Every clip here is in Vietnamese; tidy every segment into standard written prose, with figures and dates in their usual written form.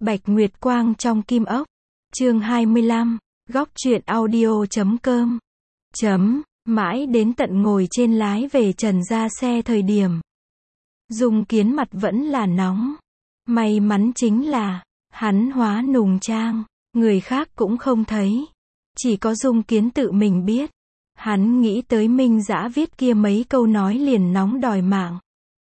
Bạch Nguyệt Quang trong Kim Ốc. Chương 25. Góc truyện audio.com. Mãi đến tận ngồi trên lái về Trần ra xe thời điểm Dung Kiến mặt vẫn là nóng. May mắn chính là hắn hóa nùng trang, người khác cũng không thấy. Chỉ có Dung Kiến tự mình biết. Hắn nghĩ tới Minh Dã viết kia mấy câu nói liền nóng đòi mạng.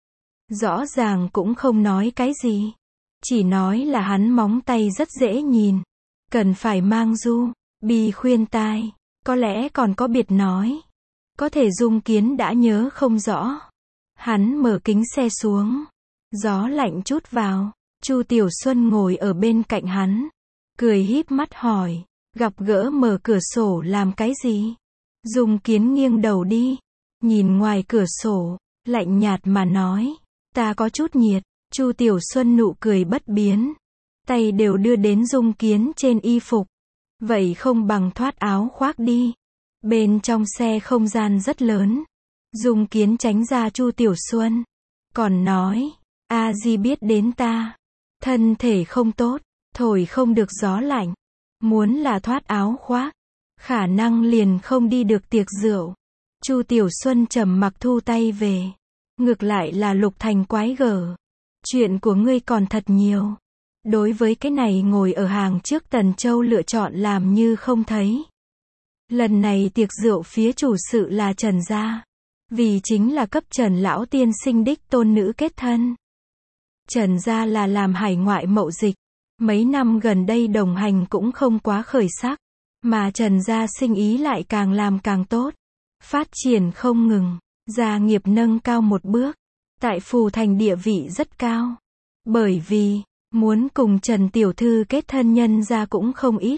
Rõ ràng cũng không nói cái gì. Chỉ nói là hắn móng tay rất dễ nhìn. Cần phải mang du, bi khuyên tai. Có lẽ còn có biệt nói. Có thể Dung Kiến đã nhớ không rõ. Hắn mở kính xe xuống. Gió lạnh chút vào. Chu Tiểu Xuân ngồi ở bên cạnh hắn. Cười híp mắt hỏi. Gặp gỡ mở cửa sổ làm cái gì? Dung Kiến nghiêng đầu đi. Nhìn ngoài cửa sổ. Lạnh nhạt mà nói. Ta có chút nhiệt. Chu Tiểu Xuân nụ cười bất biến. Tay đều đưa đến Dung Kiến trên y phục. Vậy không bằng thoát áo khoác đi. Bên trong xe không gian rất lớn. Dung Kiến tránh ra Chu Tiểu Xuân. Còn nói. A Di biết đến ta. Thân thể không tốt. Thổi không được gió lạnh. Muốn là thoát áo khoác. Khả năng liền không đi được tiệc rượu. Chu Tiểu Xuân trầm mặc thu tay về. Ngược lại là Lục Thành quái gở. Chuyện của ngươi còn thật nhiều. Đối với cái này ngồi ở hàng trước Tần Châu lựa chọn làm như không thấy. Lần này tiệc rượu phía chủ sự là Trần gia. Vì chính là cấp Trần lão tiên sinh đích tôn nữ kết thân. Trần gia là làm hải ngoại mậu dịch. Mấy năm gần đây đồng hành cũng không quá khởi sắc. Mà Trần gia sinh ý lại càng làm càng tốt. Phát triển không ngừng. Gia nghiệp nâng cao một bước. Tại Phù Thành địa vị rất cao. Bởi vì, muốn cùng Trần Tiểu Thư kết thân nhân gia cũng không ít.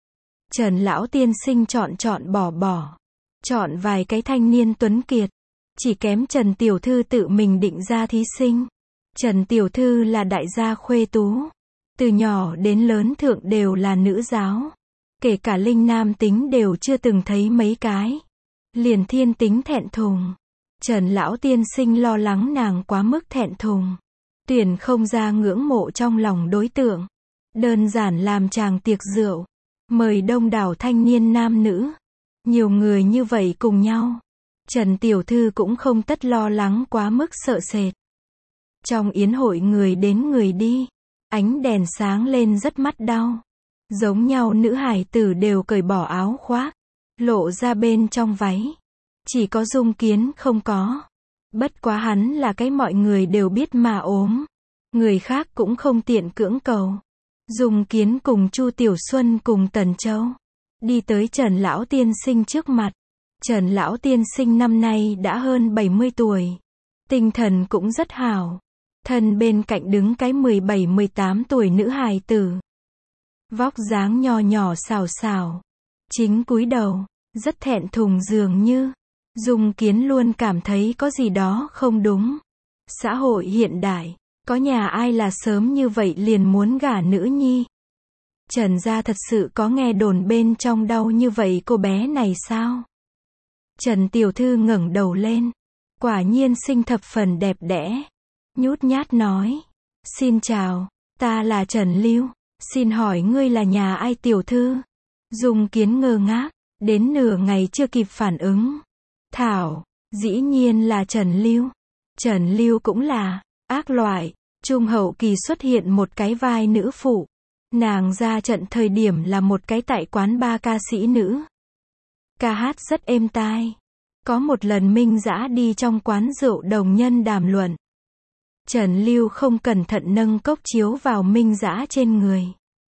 Trần lão tiên sinh chọn bỏ. Chọn vài cái thanh niên tuấn kiệt. Chỉ kém Trần Tiểu Thư tự mình định ra thí sinh. Trần Tiểu Thư là đại gia khuê tú. Từ nhỏ đến lớn thượng đều là nữ giáo. Kể cả linh nam tính đều chưa từng thấy mấy cái. Liền thiên tính thẹn thùng. Trần lão tiên sinh lo lắng nàng quá mức thẹn thùng. Tuyển không ra ngưỡng mộ trong lòng đối tượng. Đơn giản làm chàng tiệc rượu. Mời đông đảo thanh niên nam nữ. Nhiều người như vậy cùng nhau. Trần Tiểu Thư cũng không tất lo lắng quá mức sợ sệt. Trong yến hội người đến người đi. Ánh đèn sáng lên rất mắt đau. Giống nhau nữ hài tử đều cởi bỏ áo khoác. Lộ ra bên trong váy. Chỉ có Dung Kiến không có. Bất quá hắn là cái mọi người đều biết mà ốm. Người khác cũng không tiện cưỡng cầu. Dung Kiến cùng Chu Tiểu Xuân cùng Tần Châu. Đi tới Trần lão tiên sinh trước mặt. Trần lão tiên sinh năm nay đã hơn 70 tuổi. Tinh thần cũng rất hảo. Thân bên cạnh đứng cái 17-18 tuổi nữ hài tử. Vóc dáng nho nhỏ xào xào. Chính cúi đầu. Rất thẹn thùng dường như. Dung Kiến luôn cảm thấy có gì đó không đúng. Xã hội hiện đại. Có nhà ai là sớm như vậy liền muốn gả nữ nhi. Trần gia thật sự có nghe đồn bên trong đau như vậy cô bé này sao? Trần Tiểu Thư ngẩng đầu lên. Quả nhiên xinh thập phần đẹp đẽ. Nhút nhát nói. Xin chào, ta là Trần Lưu. Xin hỏi ngươi là nhà ai Tiểu Thư? Dung Kiến ngơ ngác. Đến nửa ngày chưa kịp phản ứng. Thảo, dĩ nhiên là Trần Lưu. Trần Lưu cũng là ác loại. Trung hậu kỳ xuất hiện một cái vai nữ phụ. Nàng ra trận thời điểm là một cái tại quán ba ca sĩ nữ. Ca hát rất êm tai. Có một lần Minh Dã đi trong quán rượu đồng nhân đàm luận. Trần Lưu không cẩn thận nâng cốc chiếu vào Minh Dã trên người.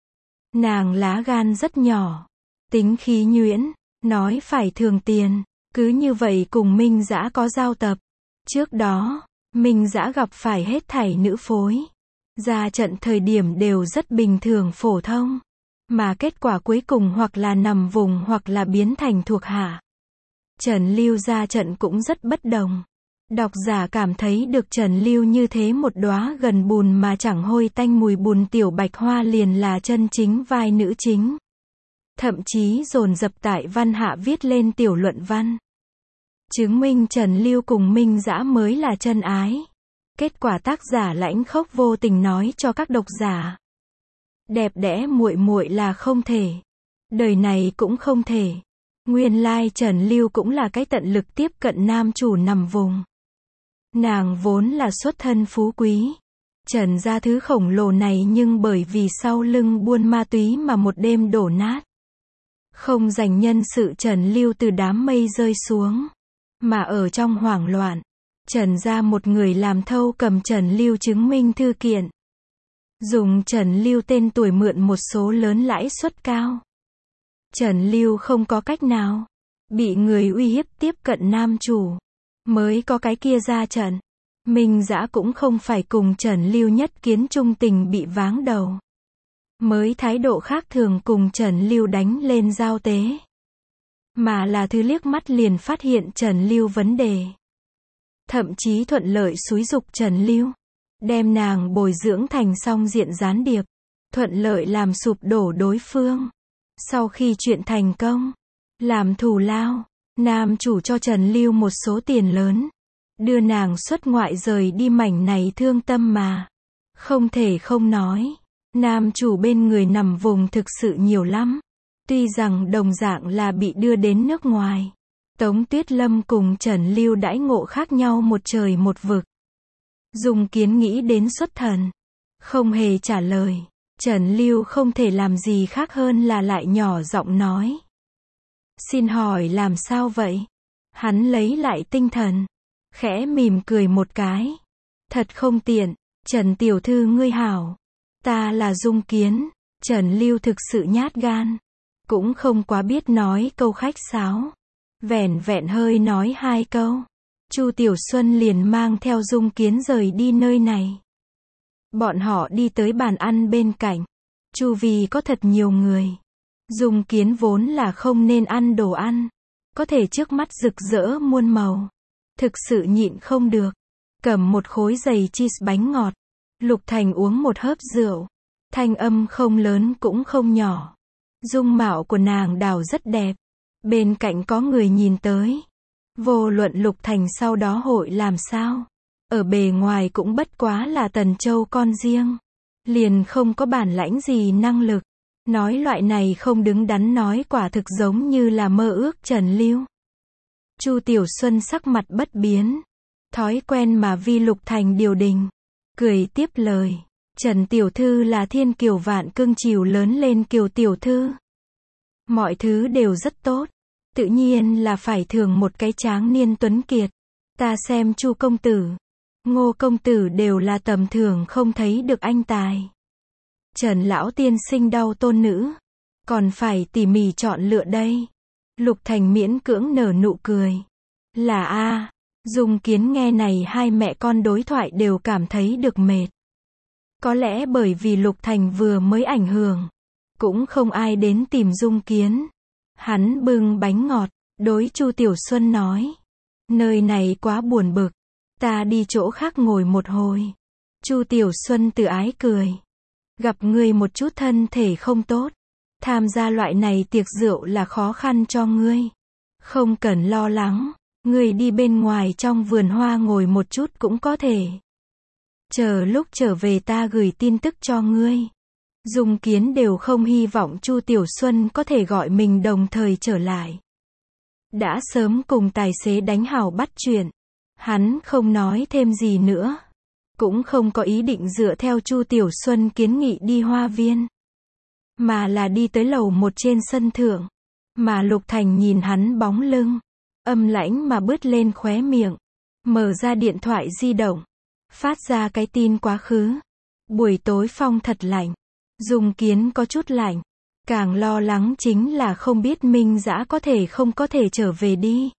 Nàng lá gan rất nhỏ. Tính khí nhuyễn. Nói phải thường tiền. Cứ như vậy cùng Minh Dã có giao tập. Trước đó, Minh Dã gặp phải hết thảy nữ phối. Ra trận thời điểm đều rất bình thường phổ thông. Mà kết quả cuối cùng hoặc là nằm vùng hoặc là biến thành thuộc hạ. Trần Lưu ra trận cũng rất bất đồng. Độc giả cảm thấy được Trần Lưu như thế một đóa gần bùn mà chẳng hôi tanh mùi bùn tiểu bạch hoa liền là chân chính vai nữ chính. Thậm chí dồn dập tại văn hạ viết lên tiểu luận văn. Chứng minh Trần Lưu cùng Minh Dã mới là chân ái. Kết quả tác giả lãnh khốc vô tình nói cho các độc giả. Đẹp đẽ muội muội là không thể. Đời này cũng không thể. Nguyên lai Trần Lưu cũng là cái tận lực tiếp cận nam chủ nằm vùng. Nàng vốn là xuất thân phú quý. Trần gia thứ khổng lồ này nhưng bởi vì sau lưng buôn ma túy mà một đêm đổ nát. Không dành nhân sự Trần Lưu từ đám mây rơi xuống. Mà ở trong hoảng loạn, Trần gia một người làm thâu cầm Trần Lưu chứng minh thư kiện. Dùng Trần Lưu tên tuổi mượn một số lớn lãi suất cao. Trần Lưu không có cách nào. Bị người uy hiếp tiếp cận nam chủ. Mới có cái kia ra trận. Minh Dã cũng không phải cùng Trần Lưu nhất kiến trung tình bị váng đầu. Mới thái độ khác thường cùng Trần Lưu đánh lên giao tế. Mà là thứ liếc mắt liền phát hiện Trần Lưu vấn đề. Thậm chí thuận lợi xúi giục Trần Lưu. Đem nàng bồi dưỡng thành song diện gián điệp. Thuận lợi làm sụp đổ đối phương. Sau khi chuyện thành công, làm thù lao, nam chủ cho Trần Lưu một số tiền lớn. Đưa nàng xuất ngoại rời đi mảnh này thương tâm mà. Không thể không nói, nam chủ bên người nằm vùng thực sự nhiều lắm. Tuy rằng đồng dạng là bị đưa đến nước ngoài. Tống Tuyết Lâm cùng Trần Lưu đãi ngộ khác nhau một trời một vực. Dung Kiến nghĩ đến xuất thần. Không hề trả lời. Trần Lưu không thể làm gì khác hơn là lại nhỏ giọng nói. Xin hỏi làm sao vậy? Hắn lấy lại tinh thần. Khẽ mỉm cười một cái. Thật không tiện. Trần tiểu thư ngươi hảo. Ta là Dung Kiến. Trần Lưu thực sự nhát gan. Cũng không quá biết nói câu khách sáo. Vẻn vẹn hơi nói 2 câu. Chu Tiểu Xuân liền mang theo Dung Kiến rời đi nơi này. Bọn họ đi tới bàn ăn bên cạnh. Chu vi có thật nhiều người. Dung Kiến vốn là không nên ăn đồ ăn. Có thể trước mắt rực rỡ muôn màu. Thực sự nhịn không được. Cầm một khối dày cheese bánh ngọt. Lục Thành uống một hớp rượu. Thanh âm không lớn cũng không nhỏ. Dung mạo của nàng đào rất đẹp. Bên cạnh có người nhìn tới. Vô luận Lục Thành sau đó hội làm sao. Ở bề ngoài cũng bất quá là Tần Châu con riêng. Liền không có bản lãnh gì năng lực. Nói loại này không đứng đắn nói quả thực giống như là mơ ước Trần Lưu. Chu Tiểu Xuân sắc mặt bất biến. Thói quen mà vi Lục Thành điều đình. Cười tiếp lời. Trần Tiểu Thư là thiên kiều vạn cưng chiều lớn lên kiều Tiểu Thư. Mọi thứ đều rất tốt. Tự nhiên là phải thưởng một cái tráng niên tuấn kiệt. Ta xem Chu công tử, Ngô công tử đều là tầm thường không thấy được anh tài. Trần lão tiên sinh đau tôn nữ. Còn phải tỉ mỉ chọn lựa đây. Lục Thành miễn cưỡng nở nụ cười. Là a. Dung Kiến nghe này hai mẹ con đối thoại đều cảm thấy được mệt. Có lẽ bởi vì Lục Thành vừa mới ảnh hưởng. Cũng không ai đến tìm Dung Kiến. Hắn bưng bánh ngọt, đối Chu Tiểu Xuân nói. Nơi này quá buồn bực. Ta đi chỗ khác ngồi một hồi. Chu Tiểu Xuân tự ái cười. Gặp ngươi một chút thân thể không tốt. Tham gia loại này tiệc rượu là khó khăn cho ngươi. Không cần lo lắng. Ngươi đi bên ngoài trong vườn hoa ngồi một chút cũng có thể. Chờ lúc trở về ta gửi tin tức cho ngươi. Dung Kiến đều không hy vọng Chu Tiểu Xuân có thể gọi mình đồng thời trở lại. Đã sớm cùng tài xế đánh hảo bắt chuyện. Hắn không nói thêm gì nữa. Cũng không có ý định dựa theo Chu Tiểu Xuân kiến nghị đi hoa viên. Mà là đi tới lầu 1 trên sân thượng. Mà Lục Thành nhìn hắn bóng lưng. Âm lãnh mà bứt lên khóe miệng. Mở ra điện thoại di động. Phát ra cái tin quá khứ. Buổi tối phong thật lạnh. Dung Kiến có chút lạnh. Càng lo lắng chính là không biết Minh Dã có thể không có thể trở về đi.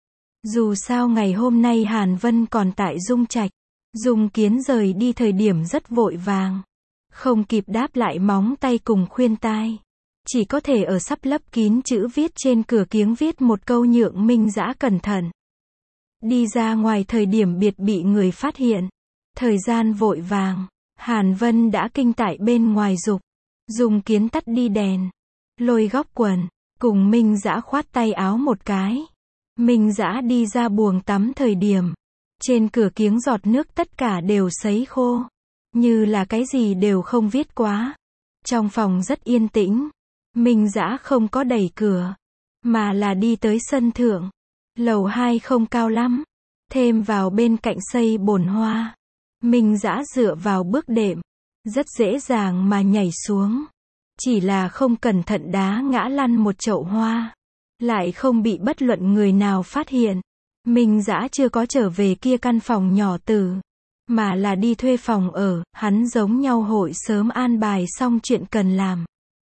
Dù sao ngày hôm nay Hàn Vân còn tại Dung Trạch. Dung Kiến rời đi thời điểm rất vội vàng. Không kịp đáp lại móng tay cùng khuyên tai. Chỉ có thể ở sắp lấp kín chữ viết trên cửa kiếng viết một câu nhượng Minh Dã cẩn thận. Đi ra ngoài thời điểm biệt bị người phát hiện. Thời gian vội vàng. Hàn Vân đã kinh tại bên ngoài dục. Dung Kiến tắt đi đèn. Lôi góc quần. Cùng Minh Dã khoát tay áo một cái. Minh Dã đi ra buồng tắm thời điểm. Trên cửa kiếng giọt nước tất cả đều sấy khô. Như là cái gì đều không viết quá. Trong phòng rất yên tĩnh. Minh Dã không có đẩy cửa, mà là đi tới sân thượng. Lầu 2 không cao lắm, thêm vào bên cạnh xây bồn hoa. Minh Dã dựa vào bước đệm, rất dễ dàng mà nhảy xuống. Chỉ là không cẩn thận đá ngã lăn một chậu hoa, lại không bị bất luận người nào phát hiện. Minh Dã chưa có trở về kia căn phòng nhỏ tử, mà là đi thuê phòng ở. Hắn giống nhau hội sớm an bài xong chuyện cần làm.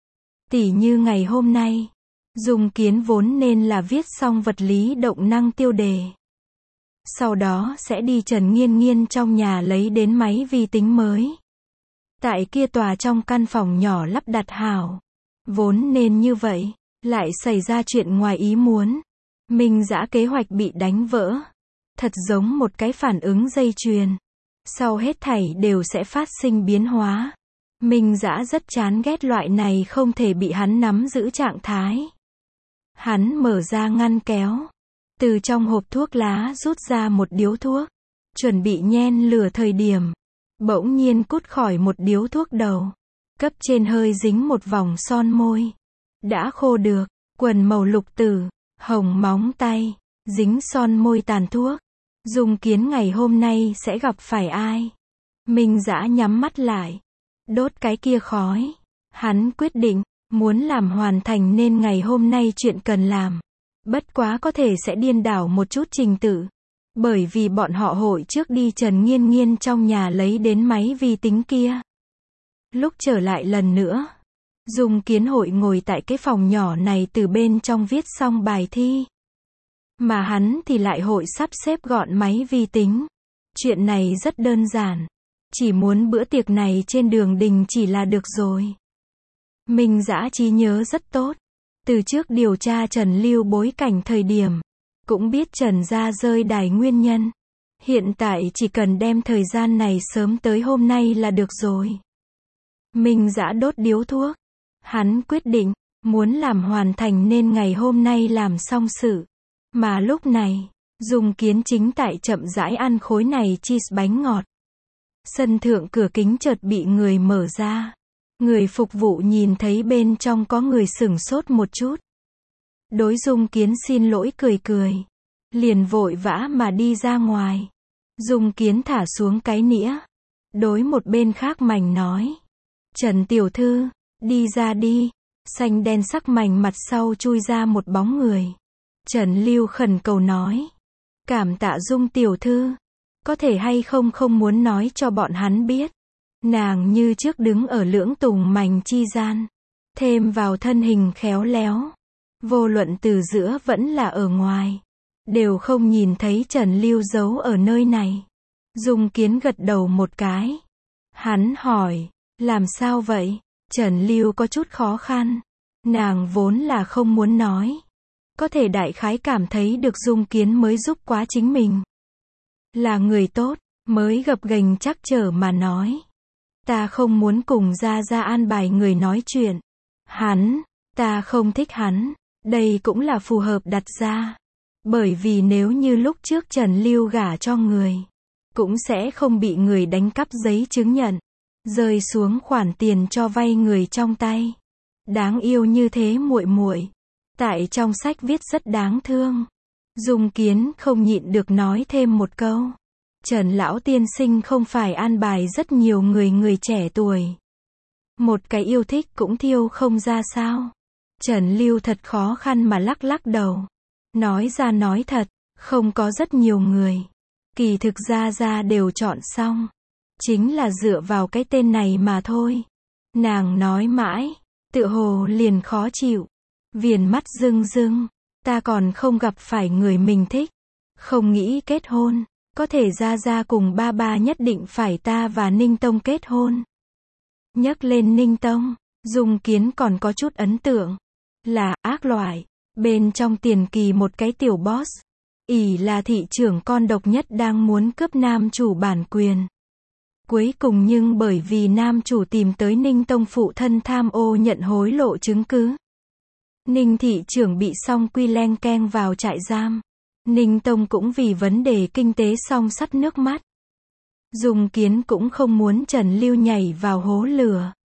Tỉ như ngày hôm nay, Dung Kiến vốn nên là viết xong vật lý động năng tiêu đề. Sau đó sẽ đi Trần Nghiên Nghiên trong nhà lấy đến máy vi tính mới. Tại kia tòa trong căn phòng nhỏ lắp đặt hảo. Vốn nên như vậy, lại xảy ra chuyện ngoài ý muốn. Minh Dã kế hoạch bị đánh vỡ. Thật giống một cái phản ứng dây chuyền. Sau hết thảy đều sẽ phát sinh biến hóa. Minh Dã rất chán ghét loại này không thể bị hắn nắm giữ trạng thái. Hắn mở ra ngăn kéo, từ trong hộp thuốc lá rút ra một điếu thuốc, chuẩn bị nhen lửa thời điểm, bỗng nhiên cút khỏi một điếu thuốc đầu. Cấp trên hơi dính một vòng son môi. Đã khô được, quần màu lục tử, hồng móng tay, dính son môi tàn thuốc. Dung Kiến ngày hôm nay sẽ gặp phải ai? Minh Dã nhắm mắt lại, đốt cái kia khói. Hắn quyết định, muốn làm hoàn thành nên ngày hôm nay chuyện cần làm. Bất quá có thể sẽ điên đảo một chút trình tự. Bởi vì bọn họ hội trước đi Trần Nghiên Nghiên trong nhà lấy đến máy vi tính kia. Lúc trở lại lần nữa, Dung Kiến hội ngồi tại cái phòng nhỏ này từ bên trong viết xong bài thi. Mà hắn thì lại hội sắp xếp gọn máy vi tính. Chuyện này rất đơn giản. Chỉ muốn bữa tiệc này trên đường đình chỉ là được rồi. Minh Dã trí nhớ rất tốt. Từ trước điều tra Trần Lưu bối cảnh thời điểm, cũng biết Trần gia rơi đài nguyên nhân. Hiện tại chỉ cần đem thời gian này sớm tới hôm nay là được rồi. Minh Dã đốt điếu thuốc. Hắn quyết định, muốn làm hoàn thành nên ngày hôm nay làm xong sự. Mà lúc này, Dung Kiến chính tại chậm rãi ăn khối này cheese bánh ngọt. Sân thượng cửa kính chợt bị người mở ra. Người phục vụ nhìn thấy bên trong có người sửng sốt một chút. Đối Dung Kiến xin lỗi cười cười. Liền vội vã mà đi ra ngoài. Dung Kiến thả xuống cái nĩa. Đối một bên khác mảnh nói. Trần tiểu thư, đi ra đi. Xanh đen sắc mảnh mặt sau chui ra một bóng người. Trần Lưu khẩn cầu nói. Cảm tạ Dung tiểu thư. Có thể hay không muốn nói cho bọn hắn biết. Nàng như trước đứng ở lưỡng tùng mảnh chi gian. Thêm vào thân hình khéo léo. Vô luận từ giữa vẫn là ở ngoài. Đều không nhìn thấy Trần Lưu giấu ở nơi này. Dung Kiến gật đầu một cái. Hắn hỏi. Làm sao vậy? Trần Lưu có chút khó khăn. Nàng vốn là không muốn nói. Có thể đại khái cảm thấy được Dung Kiến mới giúp quá chính mình. Là người tốt, mới gập ghềnh trắc trở mà nói. Ta không muốn cùng Gia an bài người nói chuyện. Ta không thích hắn. Đây cũng là phù hợp đặt ra. Bởi vì nếu như lúc trước Trần Lưu gả cho người, cũng sẽ không bị người đánh cắp giấy chứng nhận, rơi xuống khoản tiền cho vay người trong tay. Đáng yêu như thế muội muội. Tại trong sách viết rất đáng thương. Dung Kiến không nhịn được nói thêm một câu. Trần lão tiên sinh không phải an bài rất nhiều người trẻ tuổi. Một cái yêu thích cũng thiêu không ra sao. Trần Lưu thật khó khăn mà lắc đầu. Nói ra nói thật, không có rất nhiều người. Kỳ thực ra đều chọn xong. Chính là dựa vào cái tên này mà thôi. Nàng nói mãi, tựa hồ liền khó chịu. Viền mắt rưng, ta còn không gặp phải người mình thích. Không nghĩ kết hôn. Có thể ra cùng ba nhất định phải ta và Ninh Tông kết hôn. Nhắc lên Ninh Tông, Dung Kiến còn có chút ấn tượng. Là ác loại. Bên trong tiền kỳ một cái tiểu boss. Ỷ là thị trưởng con độc nhất đang muốn cướp nam chủ bản quyền. Cuối cùng nhưng bởi vì nam chủ tìm tới Ninh Tông phụ thân tham ô nhận hối lộ chứng cứ. Ninh thị trưởng bị song quy leng keng vào trại giam. Ninh Tông cũng vì vấn đề kinh tế song sắt nước mắt. Dung Kiến cũng không muốn Trần Lưu nhảy vào hố lửa.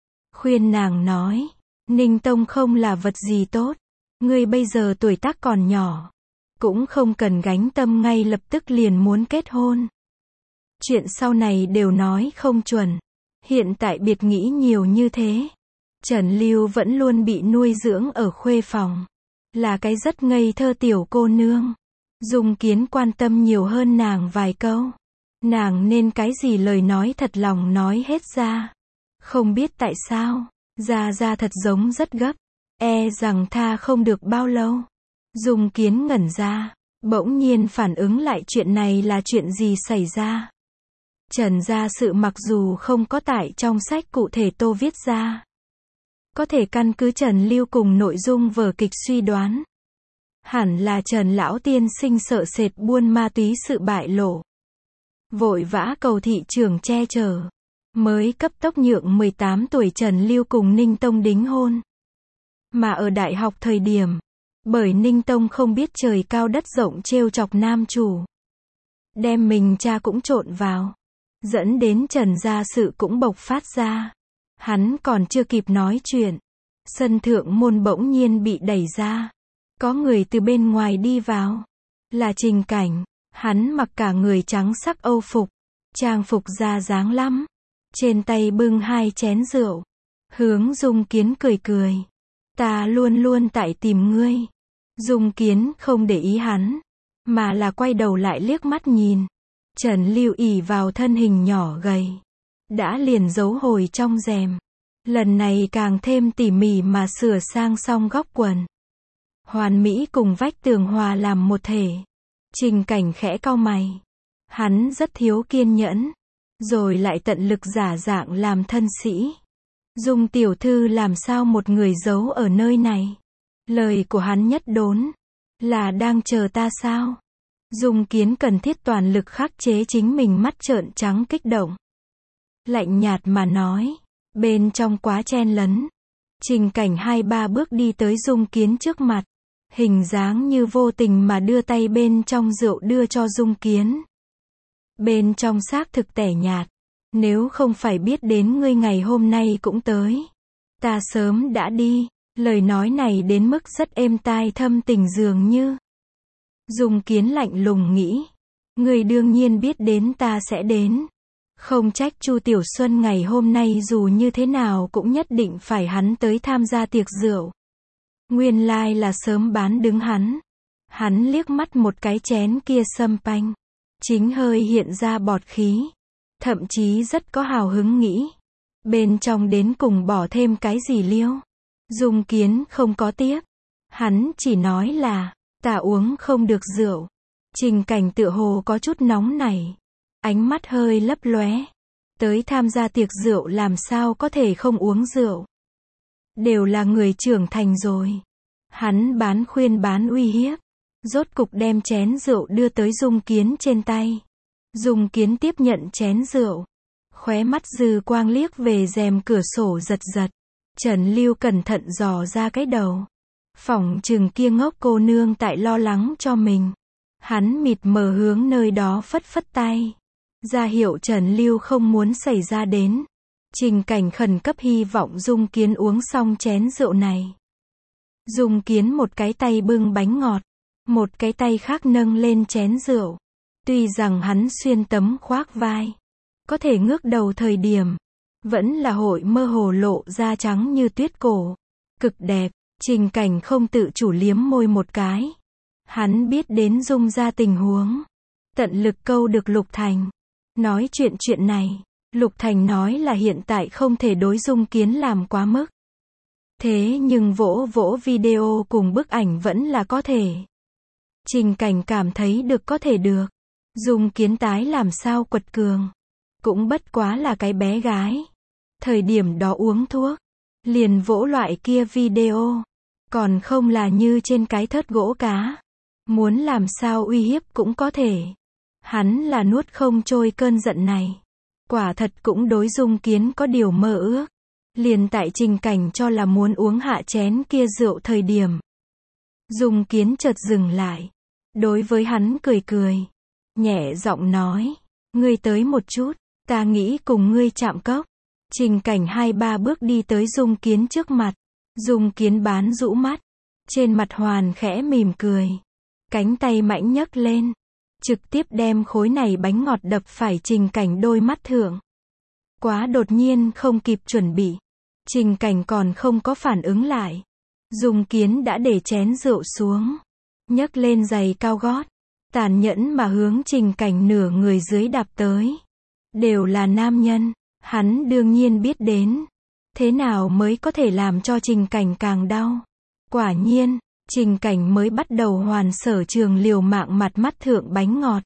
khuyên nàng nói, Ninh Tông không là vật gì tốt. Ngươi bây giờ tuổi tác còn nhỏ, cũng không cần gánh tâm ngay lập tức liền muốn kết hôn. Chuyện sau này đều nói không chuẩn. Hiện tại biệt nghĩ nhiều như thế. Trần Lưu vẫn luôn bị nuôi dưỡng ở khuê phòng. Là cái rất ngây thơ tiểu cô nương. Dung Kiến quan tâm nhiều hơn nàng vài câu. Nàng nên cái gì lời nói thật lòng nói hết ra. Không biết tại sao, Gia Gia thật giống rất gấp. E rằng tha không được bao lâu. Dung Kiến ngẩn ra, bỗng nhiên phản ứng lại chuyện này là chuyện gì xảy ra. Trần gia sự mặc dù không có tải trong sách cụ thể Tô viết ra. Có thể căn cứ Trần Lưu cùng nội dung vở kịch suy đoán. Hẳn là Trần lão tiên sinh sợ sệt buôn ma túy sự bại lộ. Vội vã cầu thị trưởng che chở. Mới cấp tốc nhượng 18 tuổi Trần Lưu cùng Ninh Tông đính hôn. Mà ở đại học thời điểm, bởi Ninh Tông không biết trời cao đất rộng trêu chọc nam chủ. Đem mình cha cũng trộn vào. Dẫn đến Trần gia sự cũng bộc phát ra. Hắn còn chưa kịp nói chuyện. Sân thượng môn bỗng nhiên bị đẩy ra. Có người từ bên ngoài đi vào. Là Trình Cảnh. Hắn mặc cả người trắng sắc Âu phục. Trang phục ra dáng lắm. Trên tay bưng 2 chén rượu. Hướng Dung Kiến cười cười. Ta luôn luôn tại tìm ngươi. Dung Kiến không để ý hắn. Mà là quay đầu lại liếc mắt nhìn. Trần Lưu ỉ vào thân hình nhỏ gầy. Đã liền giấu hồi trong rèm. Lần này càng thêm tỉ mỉ mà sửa sang xong góc quần. Hoàn mỹ cùng vách tường hòa làm một thể. Trình Cảnh khẽ cau mày. Hắn rất thiếu kiên nhẫn. Rồi lại tận lực giả dạng làm thân sĩ. Dung tiểu thư làm sao một người giấu ở nơi này. Lời của hắn nhất đốn. Là đang chờ ta sao? Dung Kiến cần thiết toàn lực khắc chế chính mình mắt trợn trắng kích động. Lạnh nhạt mà nói. Bên trong quá chen lấn. Trình Cảnh 2-3 bước đi tới Dung Kiến trước mặt. Hình dáng như vô tình mà đưa tay bên trong rượu đưa cho Dung Kiến. Bên trong xác thực tẻ nhạt. Nếu không phải biết đến ngươi ngày hôm nay cũng tới. Ta sớm đã đi. Lời nói này đến mức rất êm tai thâm tình dường như. Dung Kiến lạnh lùng nghĩ. Ngươi đương nhiên biết đến ta sẽ đến. Không trách Chu Tiểu Xuân ngày hôm nay dù như thế nào cũng nhất định phải hắn tới tham gia tiệc rượu. Nguyên lai là sớm bán đứng hắn. Hắn liếc mắt một cái chén kia sâm panh. Chính hơi hiện ra bọt khí. Thậm chí rất có hào hứng nghĩ. Bên trong đến cùng bỏ thêm cái gì liêu. Dung Kiến không có tiếp. Hắn chỉ nói là, ta uống không được rượu. Trình Cảnh tựa hồ có chút nóng nảy. Ánh mắt hơi lấp lóe. Tới tham gia tiệc rượu làm sao có thể không uống rượu. Đều là người trưởng thành rồi. Hắn bán khuyên bán uy hiếp. Rốt cục đem chén rượu đưa tới Dung Kiến trên tay. Dung Kiến tiếp nhận chén rượu. Khóe mắt dư quang liếc về rèm cửa sổ giật giật. Trần Lưu cẩn thận dò ra cái đầu. Phỏng chừng kia ngốc cô nương tại lo lắng cho mình. Hắn mịt mờ hướng nơi đó phất phất tay. Ra hiệu Trần Lưu không muốn xảy ra đến. Trình Cảnh khẩn cấp hy vọng Dung Kiến uống xong chén rượu này. Dung Kiến một cái tay bưng bánh ngọt. Một cái tay khác nâng lên chén rượu. Tuy rằng hắn xuyên tấm khoác vai. Có thể ngước đầu thời điểm. Vẫn là hội mơ hồ lộ da trắng như tuyết cổ. Cực đẹp. Trình Cảnh không tự chủ liếm môi một cái. Hắn biết đến Dung ra tình huống. Tận lực câu được Lục Thành. Nói chuyện này. Lục Thành nói là hiện tại không thể đối Dung Kiến làm quá mức. Thế nhưng vỗ video cùng bức ảnh vẫn là có thể. Trình Cảnh cảm thấy được có thể được. Dung Kiến tái làm sao quật cường. Cũng bất quá là cái bé gái. Thời điểm đó uống thuốc. Liền vỗ loại kia video. Còn không là như trên cái thớt gỗ cá. Muốn làm sao uy hiếp cũng có thể. Hắn là nuốt không trôi cơn giận này. Quả thật cũng đối Dung Kiến có điều mơ ước. Liền tại Trình Cảnh cho là muốn uống hạ chén kia rượu thời điểm. Dung Kiến chợt dừng lại. Đối với hắn cười cười. Nhẹ giọng nói. Ngươi tới một chút. Ta nghĩ cùng ngươi chạm cốc. Trình Cảnh 2-3 bước đi tới Dung Kiến trước mặt. Dung Kiến bán rũ mắt. Trên mặt hoàn khẽ mỉm cười. Cánh tay mãnh nhấc lên. Trực tiếp đem khối này bánh ngọt đập phải Trình Cảnh đôi mắt thượng. Quá đột nhiên không kịp chuẩn bị. Trình Cảnh còn không có phản ứng lại. Dung Kiến đã để chén rượu xuống. Nhấc lên giày cao gót. Tàn nhẫn mà hướng Trình Cảnh nửa người dưới đạp tới. Đều là nam nhân. Hắn đương nhiên biết đến. Thế nào mới có thể làm cho Trình Cảnh càng đau. Quả nhiên, Trình Cảnh mới bắt đầu hoàn sở trường liều mạng mặt mắt thượng bánh ngọt.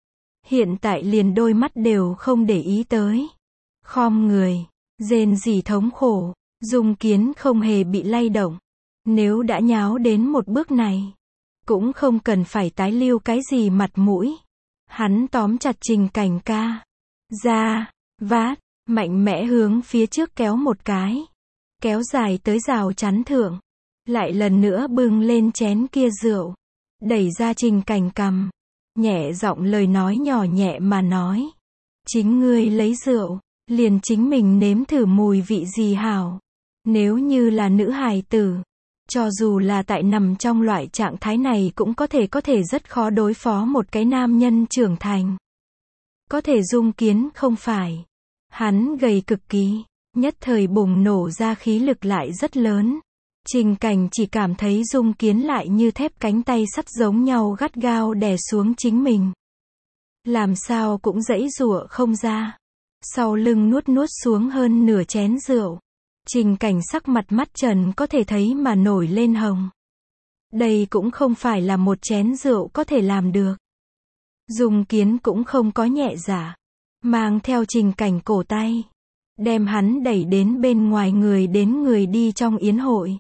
Hiện tại liền đôi mắt đều không để ý tới. Khom người, rên rỉ thống khổ, Dung Kiến không hề bị lay động. Nếu đã nháo đến một bước này, cũng không cần phải tái lưu cái gì mặt mũi. Hắn tóm chặt Trình Cảnh ca ra, vát, mạnh mẽ hướng phía trước kéo một cái. Kéo dài tới rào chắn thượng. Lại lần nữa bưng lên chén kia rượu. Đẩy ra Trình Cảnh cằm. Nhẹ giọng lời nói nhỏ nhẹ mà nói. Chính ngươi lấy rượu, liền chính mình nếm thử mùi vị gì hảo. Nếu như là nữ hài tử, cho dù là tại nằm trong loại trạng thái này cũng có thể rất khó đối phó một cái nam nhân trưởng thành. Có thể Dung Kiến không phải. Hắn gầy cực kỳ, nhất thời bùng nổ ra khí lực lại rất lớn. Trình Cảnh chỉ cảm thấy Dung Kiến lại như thép cánh tay sắt giống nhau gắt gao đè xuống chính mình. Làm sao cũng giãy giụa không ra. Sau lưng nuốt xuống hơn nửa chén rượu. Trình Cảnh sắc mặt mắt trần có thể thấy mà nổi lên hồng. Đây cũng không phải là một chén rượu có thể làm được. Dung Kiến cũng không có nhẹ dạ. Mang theo Trình Cảnh cổ tay. Đem hắn đẩy đến bên ngoài người đến người đi trong yến hội.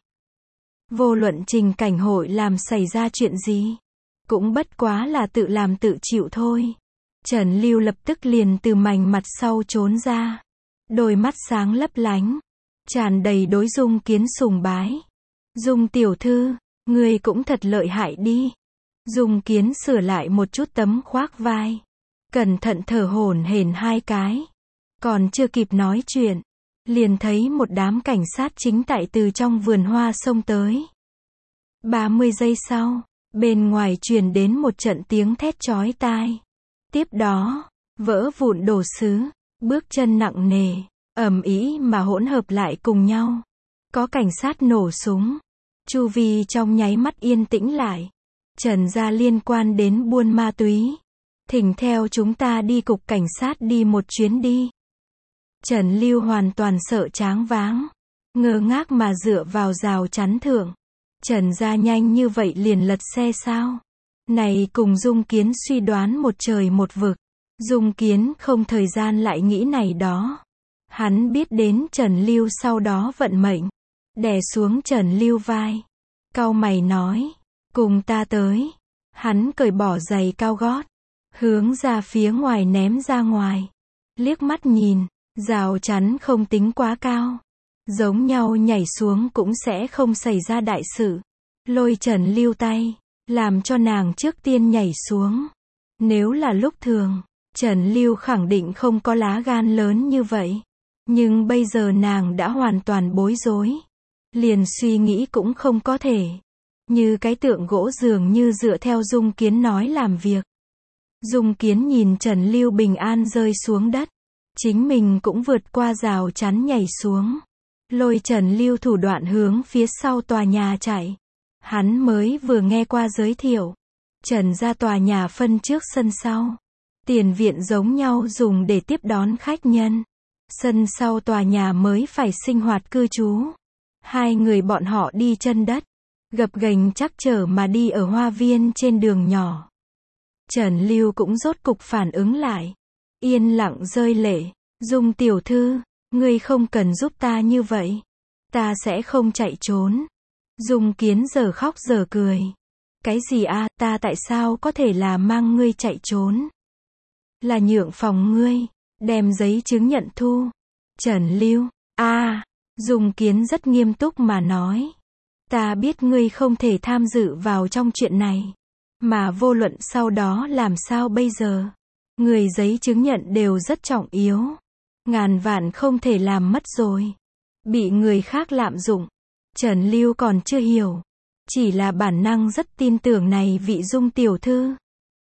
Vô luận Trình Cảnh hội làm xảy ra chuyện gì. Cũng bất quá là tự làm tự chịu thôi. Trần Lưu lập tức liền từ mảnh mặt sau trốn ra. Đôi mắt sáng lấp lánh. Tràn đầy đối Dung Kiến sùng bái. Dung tiểu thư, ngươi cũng thật lợi hại đi. Dung Kiến sửa lại một chút tấm khoác vai. Cẩn thận thở hổn hển hai cái. Còn chưa kịp nói chuyện. Liền thấy một đám cảnh sát chính tại từ trong vườn hoa xông tới. 30 giây sau, bên ngoài truyền đến một trận tiếng thét chói tai. Tiếp đó, vỡ vụn đồ sứ, bước chân nặng nề, ầm ĩ mà hỗn hợp lại cùng nhau. Có cảnh sát nổ súng. Chu vi trong nháy mắt yên tĩnh lại. Trần gia liên quan đến buôn ma túy. Thỉnh theo chúng ta đi cục cảnh sát đi một chuyến đi. Trần Lưu hoàn toàn sợ choáng váng. Ngơ ngác mà dựa vào rào chắn thượng. Trần gia nhanh như vậy liền lật xe sao? Này cùng Dung Kiến suy đoán một trời một vực. Dung Kiến không thời gian lại nghĩ này đó. Hắn biết đến Trần Lưu sau đó vận mệnh. Đè xuống Trần Lưu vai. Cau mày nói. Cùng ta tới. Hắn cởi bỏ giày cao gót. Hướng ra phía ngoài ném ra ngoài. Liếc mắt nhìn. Rào chắn không tính quá cao. Giống nhau nhảy xuống cũng sẽ không xảy ra đại sự. Lôi Trần Lưu tay. Làm cho nàng trước tiên nhảy xuống. Nếu là lúc thường, Trần Lưu khẳng định không có lá gan lớn như vậy. Nhưng bây giờ nàng đã hoàn toàn bối rối. Liền suy nghĩ cũng không có thể. Như cái tượng gỗ dường như dựa theo Dung Kiến nói làm việc. Dung Kiến nhìn Trần Lưu bình an rơi xuống đất. Chính mình cũng vượt qua rào chắn nhảy xuống. Lôi Trần Lưu thủ đoạn hướng phía sau tòa nhà chạy. Hắn mới vừa nghe qua giới thiệu. Trần gia tòa nhà phân trước sân sau. Tiền viện giống nhau dùng để tiếp đón khách nhân. Sân sau tòa nhà mới phải sinh hoạt cư trú. Hai người bọn họ đi chân đất. Gập ghềnh chắc trở mà đi ở hoa viên trên đường nhỏ. Trần Lưu cũng rốt cục phản ứng lại. Yên lặng rơi lệ. Dung tiểu thư, ngươi không cần giúp ta như vậy. Ta sẽ không chạy trốn. Dung Kiến giờ khóc giờ cười. Cái gì a, ta tại sao có thể là mang ngươi chạy trốn? Là nhượng phòng ngươi, đem giấy chứng nhận thu. Trần Lưu, Dung Kiến rất nghiêm túc mà nói. Ta biết ngươi không thể tham dự vào trong chuyện này. Mà vô luận sau đó làm sao bây giờ? Người giấy chứng nhận đều rất trọng yếu. Ngàn vạn không thể làm mất rồi. Bị người khác lạm dụng. Trần Lưu còn chưa hiểu. Chỉ là bản năng rất tin tưởng này vị Dung tiểu thư.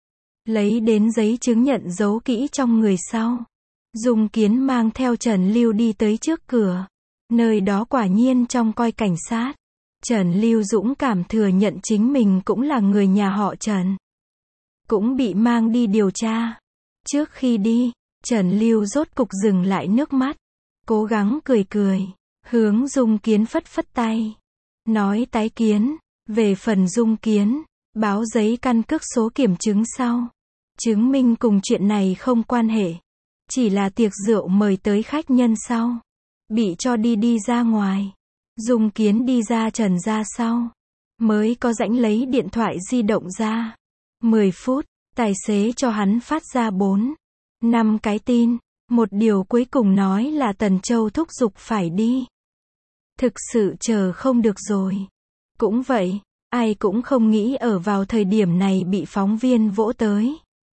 Lấy đến giấy chứng nhận giấu kỹ trong người sau. Dung Kiến mang theo Trần Lưu đi tới trước cửa. Nơi đó quả nhiên trông coi cảnh sát. Trần Lưu dũng cảm thừa nhận chính mình cũng là người nhà họ Trần. Cũng bị mang đi điều tra. Trước khi đi, Trần Lưu rốt cục dừng lại nước mắt. Cố gắng cười cười. Hướng Dung Kiến phất phất tay. Nói tái kiến. Về phần Dung Kiến, báo giấy căn cước số kiểm chứng sau. Chứng minh cùng chuyện này không quan hệ. Chỉ là tiệc rượu mời tới khách nhân sau. Bị cho đi ra ngoài. Dung Kiến đi ra Trần gia sau. Mới có rãnh lấy điện thoại di động ra. 10 phút, tài xế cho hắn phát ra 4-5 cái tin. Một điều cuối cùng nói là Tần Châu thúc giục phải đi. Thực sự chờ không được rồi. Cũng vậy, ai cũng không nghĩ ở vào thời điểm này bị phóng viên vỗ tới.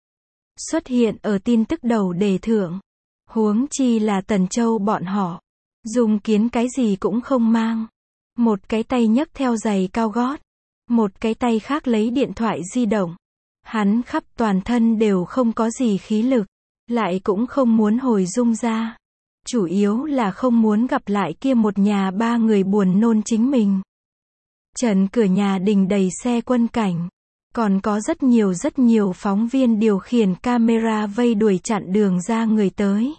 Xuất hiện ở tin tức đầu đề thượng. Huống chi là Tần Châu bọn họ. Dung Kiến cái gì cũng không mang. Một cái tay nhấc theo giày cao gót. Một cái tay khác lấy điện thoại di động. Hắn khắp toàn thân đều không có gì khí lực. Lại cũng không muốn hồi Dung ra. Chủ yếu là không muốn gặp lại kia một nhà ba người buồn nôn chính mình. Trần cửa nhà đình đầy xe quân cảnh. Còn có rất nhiều phóng viên điều khiển camera vây đuổi chặn đường ra người tới.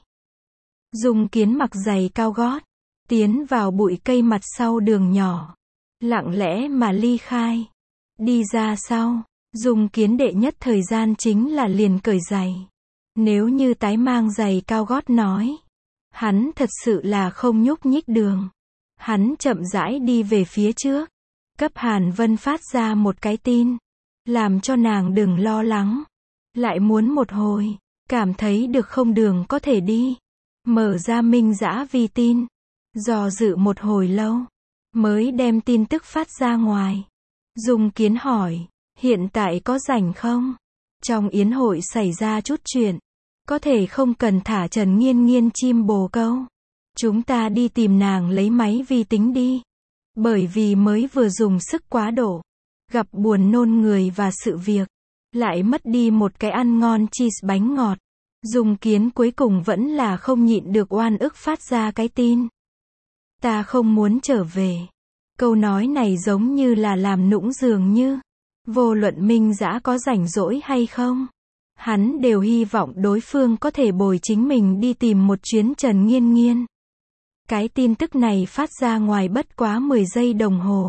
Dung Kiến mặc giày cao gót. Tiến vào bụi cây mặt sau đường nhỏ. Lặng lẽ mà ly khai. Đi ra sau. Dung Kiến đệ nhất thời gian chính là liền cởi giày. Nếu như tái mang giày cao gót nói. Hắn thật sự là không nhúc nhích đường. Hắn chậm rãi đi về phía trước. Cấp Hàn Vân phát ra một cái tin. Làm cho nàng đừng lo lắng. Lại muốn một hồi. Cảm thấy được không đường có thể đi. Mở ra Minh Dã vi tin. Dò dự một hồi lâu. Mới đem tin tức phát ra ngoài. Dung Kiến hỏi. Hiện tại có rảnh không? Trong yến hội xảy ra chút chuyện. Có thể không cần thả Trần Nghiên Nghiên chim bồ câu. Chúng ta đi tìm nàng lấy máy vi tính đi. Bởi vì mới vừa dùng sức quá độ. Gặp buồn nôn người và sự việc. Lại mất đi một cái ăn ngon cheese bánh ngọt. Dung Kiến cuối cùng vẫn là không nhịn được oan ức phát ra cái tin. Ta không muốn trở về. Câu nói này giống như là làm nũng dường như. Vô luận Minh Dã có rảnh rỗi hay không. Hắn đều hy vọng đối phương có thể bồi chính mình đi tìm một chuyến Trần Nghiên Nghiên. Cái tin tức này phát ra ngoài bất quá 10 giây đồng hồ.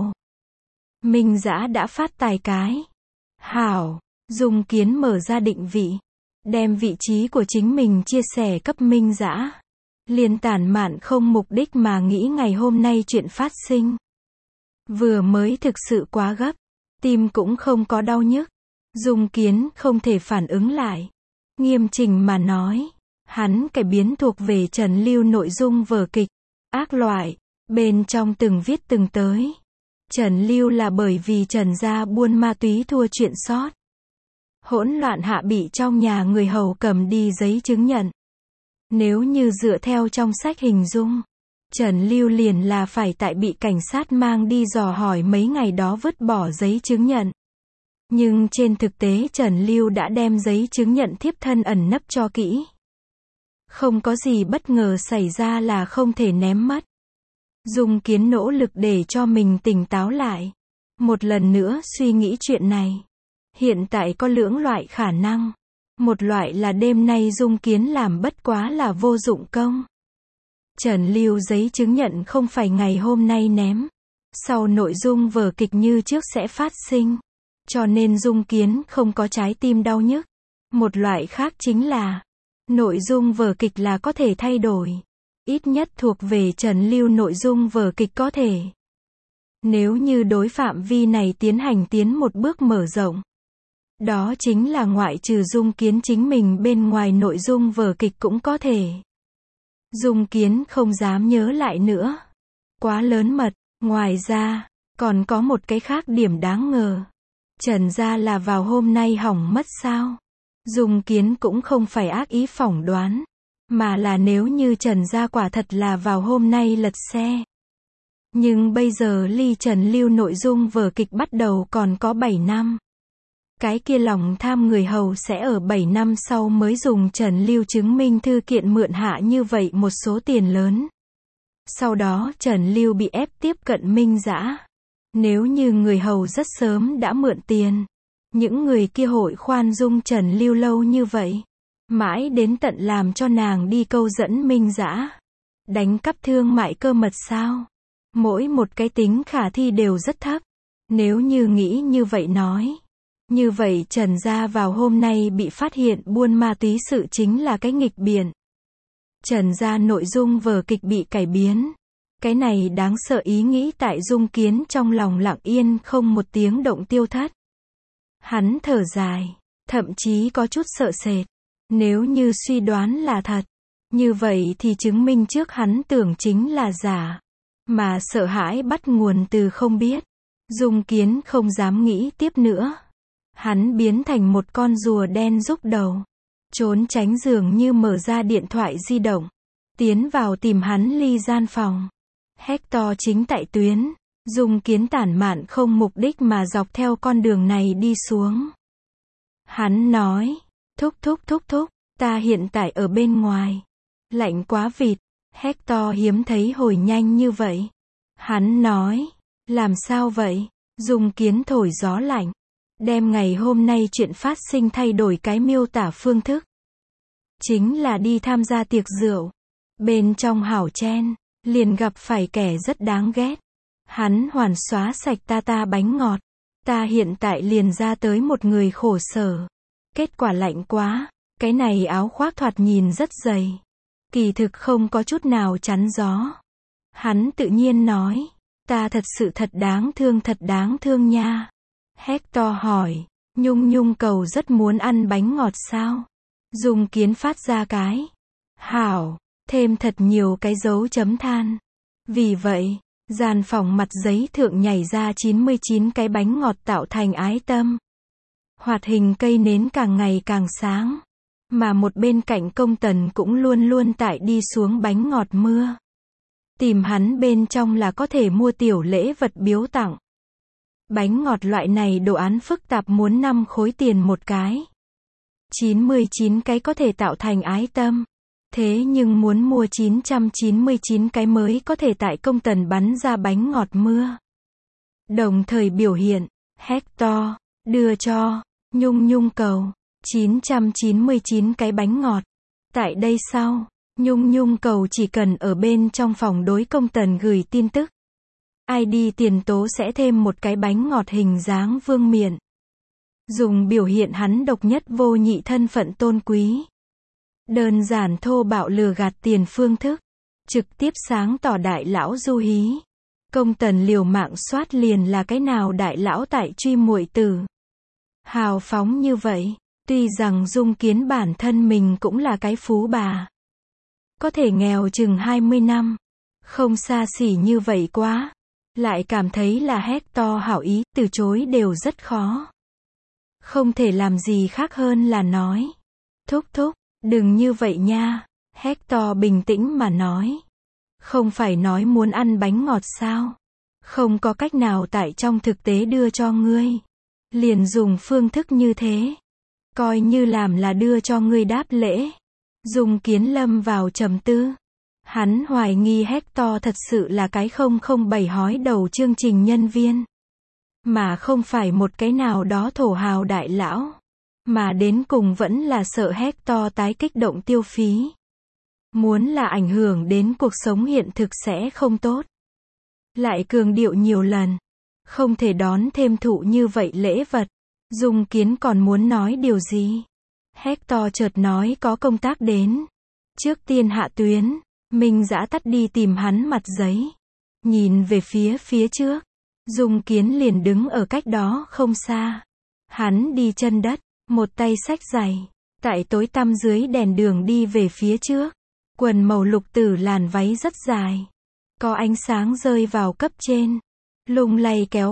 Minh Dã đã phát tài cái. Hảo, Dung Kiến mở ra định vị. Đem vị trí của chính mình chia sẻ cấp Minh Dã. Liền tản mạn không mục đích mà nghĩ ngày hôm nay chuyện phát sinh. Vừa mới thực sự quá gấp. Tim cũng không có đau nhức. Dung Kiến không thể phản ứng lại. Nghiêm chỉnh mà nói. Hắn cải biến thuộc về Trần Lưu nội dung vở kịch. Ác loại. Bên trong từng viết từng tới. Trần Lưu là bởi vì Trần gia buôn ma túy thua chuyện sót. Hỗn loạn hạ bị trong nhà người hầu cầm đi giấy chứng nhận. Nếu như dựa theo trong sách hình dung. Trần Lưu liền là phải tại bị cảnh sát mang đi dò hỏi mấy ngày đó vứt bỏ giấy chứng nhận. Nhưng trên thực tế Trần Lưu đã đem giấy chứng nhận thiếp thân ẩn nấp cho kỹ. Không có gì bất ngờ xảy ra là không thể ném mất. Dung Kiến nỗ lực để cho mình tỉnh táo lại. Một lần nữa suy nghĩ chuyện này. Hiện tại có lưỡng loại khả năng. Một loại là đêm nay Dung Kiến làm bất quá là vô dụng công. Trần Lưu giấy chứng nhận không phải ngày hôm nay ném. Sau nội dung vở kịch như trước sẽ phát sinh. Cho nên Dung Kiến không có trái tim đau nhức. Một loại khác chính là nội dung vở kịch là có thể thay đổi. Ít nhất thuộc về Trần Lưu nội dung vở kịch có thể. Nếu như đối phạm vi này tiến một bước mở rộng. Đó chính là ngoại trừ Dung Kiến chính mình bên ngoài nội dung vở kịch cũng có thể. Dung Kiến không dám nhớ lại nữa. Quá lớn mật. Ngoài ra, còn có một cái khác điểm đáng ngờ. Trần gia là vào hôm nay hỏng mất sao? Dung Kiến cũng không phải ác ý phỏng đoán. mà là nếu như Trần gia quả thật là vào hôm nay lật xe. Nhưng bây giờ ly Trần Lưu nội dung vở kịch bắt đầu còn có 7 năm. Cái kia lòng tham người hầu sẽ ở 7 năm sau mới dùng Trần Lưu chứng minh thư kiện mượn hạ như vậy một số tiền lớn. Sau đó Trần Lưu bị ép tiếp cận Minh Dã. Nếu như người hầu rất sớm đã mượn tiền, những người kia hội khoan dung Trần Lưu lâu như vậy. Mãi đến tận làm cho nàng đi câu dẫn Minh Dã. Đánh cắp thương mại cơ mật sao? Mỗi một cái tính khả thi đều rất thấp. Nếu như nghĩ như vậy nói. Như vậy Trần gia vào hôm nay bị phát hiện buôn ma túy sự chính là cái nghịch biện. Trần gia nội dung vở kịch bị cải biến. Cái này đáng sợ ý nghĩ tại Dung Kiến trong lòng lặng yên không một tiếng động tiêu thất. Hắn thở dài, thậm chí có chút sợ sệt. Nếu như suy đoán là thật, như vậy thì chứng minh trước hắn tưởng chính là giả. Mà sợ hãi bắt nguồn từ không biết. Dung Kiến không dám nghĩ tiếp nữa. Hắn biến thành một con rùa đen rúc đầu. Trốn tránh dường như mở ra điện thoại di động. Tiến vào tìm hắn ly gian phòng. Hector chính tại tuyến. Dung Kiến tản mạn không mục đích mà dọc theo con đường này đi xuống. Hắn nói, thúc, ta hiện tại ở bên ngoài. Lạnh quá vịt. Hector hiếm thấy hồi nhanh như vậy. Hắn nói, làm sao vậy? Dung Kiến thổi gió lạnh. Đem ngày hôm nay chuyện phát sinh thay đổi cái miêu tả phương thức. Chính là đi tham gia tiệc rượu. Bên trong hảo chen, liền gặp phải kẻ rất đáng ghét. Hắn hoàn xóa sạch ta bánh ngọt. Ta hiện tại liền ra tới một người khổ sở. Kết quả lạnh quá. Cái này áo khoác thoạt nhìn rất dày. Kỳ thực không có chút nào chắn gió. Hắn tự nhiên nói. Ta thật sự thật đáng thương nha. Hector hỏi. Nhung cầu rất muốn ăn bánh ngọt sao? Dung Kiến phát ra cái. Hảo. Thêm thật nhiều cái dấu chấm than. Vì vậy, gian phòng mặt giấy thượng nhảy ra 99 cái bánh ngọt tạo thành ái tâm. Hoạt hình cây nến càng ngày càng sáng. Mà một bên cạnh Công Tần cũng luôn tại đi xuống bánh ngọt mưa. Tìm hắn bên trong là có thể mua tiểu lễ vật biếu tặng. Bánh ngọt loại này đồ án phức tạp muốn 5 khối tiền một cái. 99 cái có thể tạo thành ái tâm. Thế nhưng muốn mua 999 cái mới có thể tại Công Tần bắn ra bánh ngọt mưa. Đồng thời biểu hiện, Hector, đưa cho, Nhung cầu, 999 cái bánh ngọt. Tại đây sau, Nhung cầu chỉ cần ở bên trong phòng đối Công Tần gửi tin tức. ID tiền tố sẽ thêm một cái bánh ngọt hình dáng vương miện. Dùng biểu hiện hắn độc nhất vô nhị thân phận tôn quý. Đơn giản thô bạo lừa gạt tiền phương thức. Trực tiếp sáng tỏ đại lão du hí. Công Tần liều mạng soát liền là cái nào đại lão tại truy muội tử. Hào phóng như vậy. Tuy rằng Dung Kiến bản thân mình cũng là cái phú bà. Có thể nghèo chừng 20 năm. Không xa xỉ như vậy quá. Lại cảm thấy là Hector hảo ý, từ chối đều rất khó. Không thể làm gì khác hơn là nói. Thúc, đừng như vậy nha. Hector bình tĩnh mà nói. Không phải nói muốn ăn bánh ngọt sao? Không có cách nào tại trong thực tế đưa cho ngươi. Liền dùng phương thức như thế. Coi như làm là đưa cho ngươi đáp lễ. Dung Kiến lâm vào trầm tư. Hắn hoài nghi Hector thật sự là cái 007 hói đầu chương trình nhân viên. Mà không phải một cái nào đó thổ hào đại lão. Mà đến cùng vẫn là sợ Hector tái kích động tiêu phí. Muốn là ảnh hưởng đến cuộc sống hiện thực sẽ không tốt. Lại cường điệu nhiều lần. Không thể đón thêm thụ như vậy lễ vật. Dung Kiến còn muốn nói điều gì? Hector chợt nói có công tác đến. Trước tiên hạ tuyến. Minh Dã tắt đi tìm hắn mặt giấy. Nhìn về phía trước. Dung Kiến liền đứng ở cách đó không xa. Hắn đi chân đất. Một tay xách giày. Tại tối tăm dưới đèn đường đi về phía trước. Quần màu lục tử làn váy rất dài. Có ánh sáng rơi vào cấp trên. Lung lay kéo.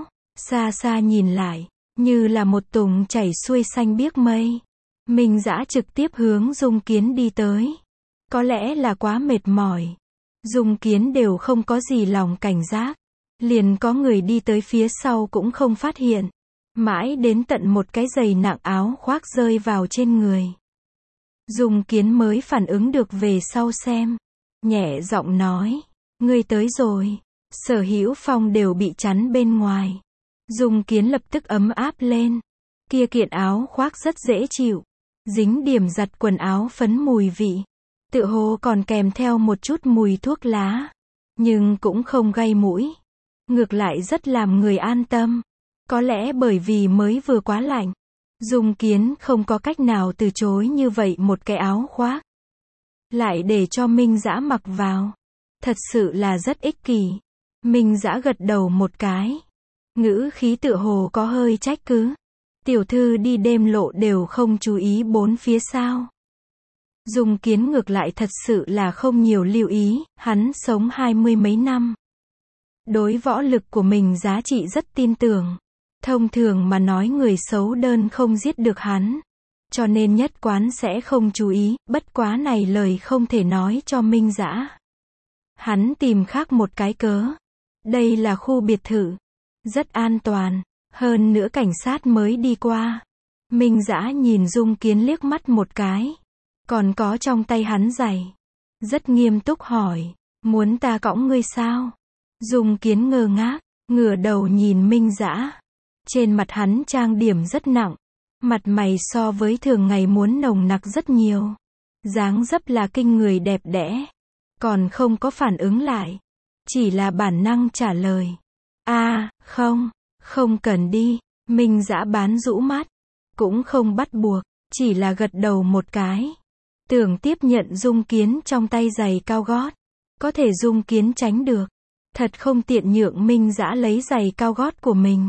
Xa nhìn lại. Như là một tùng chảy xuôi xanh biếc mây. Minh Dã trực tiếp hướng Dung Kiến đi tới. Có lẽ là quá mệt mỏi. Dung Kiến đều không có gì lòng cảnh giác. Liền có người đi tới phía sau cũng không phát hiện. Mãi đến tận một cái giày nặng áo khoác rơi vào trên người. Dung Kiến mới phản ứng được về sau xem. Nhẹ giọng nói. Ngươi tới rồi. Sở Hữu Phong đều bị chắn bên ngoài. Dung Kiến lập tức ấm áp lên. Kia kiện áo khoác rất dễ chịu. Dính điểm giặt quần áo phấn mùi vị. Tựa hồ còn kèm theo một chút mùi thuốc lá. Nhưng cũng không gây mũi. Ngược lại rất làm người an tâm. Có lẽ bởi vì mới vừa quá lạnh. Dung Kiến không có cách nào từ chối như vậy một cái áo khoác. Lại để cho Minh Dã mặc vào. Thật sự là rất ích kỷ. Minh Dã gật đầu một cái. Ngữ khí tựa hồ có hơi trách cứ. Tiểu thư đi đêm lộ đều không chú ý bốn phía sao. Dung Kiến ngược lại thật sự là không nhiều lưu ý, hắn sống 20 mấy năm. Đối võ lực của mình giá trị rất tin tưởng. Thông thường mà nói người xấu đơn không giết được hắn. Cho nên nhất quán sẽ không chú ý, bất quá này lời không thể nói cho Minh Dã. Hắn tìm khác một cái cớ. Đây là khu biệt thự. Rất an toàn. Hơn nữa cảnh sát mới đi qua. Minh Dã nhìn Dung Kiến liếc mắt một cái. Còn có trong tay hắn giày. Rất nghiêm túc hỏi. Muốn ta cõng ngươi sao? Dung Kiến ngơ ngác. Ngửa đầu nhìn Minh Dã. Trên mặt hắn trang điểm rất nặng. Mặt mày so với thường ngày muốn nồng nặc rất nhiều. Dáng dấp là kinh người đẹp đẽ. Còn không có phản ứng lại. Chỉ là bản năng trả lời. Không cần đi. Minh Dã bán rũ mắt. Cũng không bắt buộc. Chỉ là gật đầu một cái. Tưởng tiếp nhận Dung Kiến trong tay giày cao gót. Có thể Dung Kiến tránh được. Thật không tiện nhượng Minh Dã lấy giày cao gót của mình.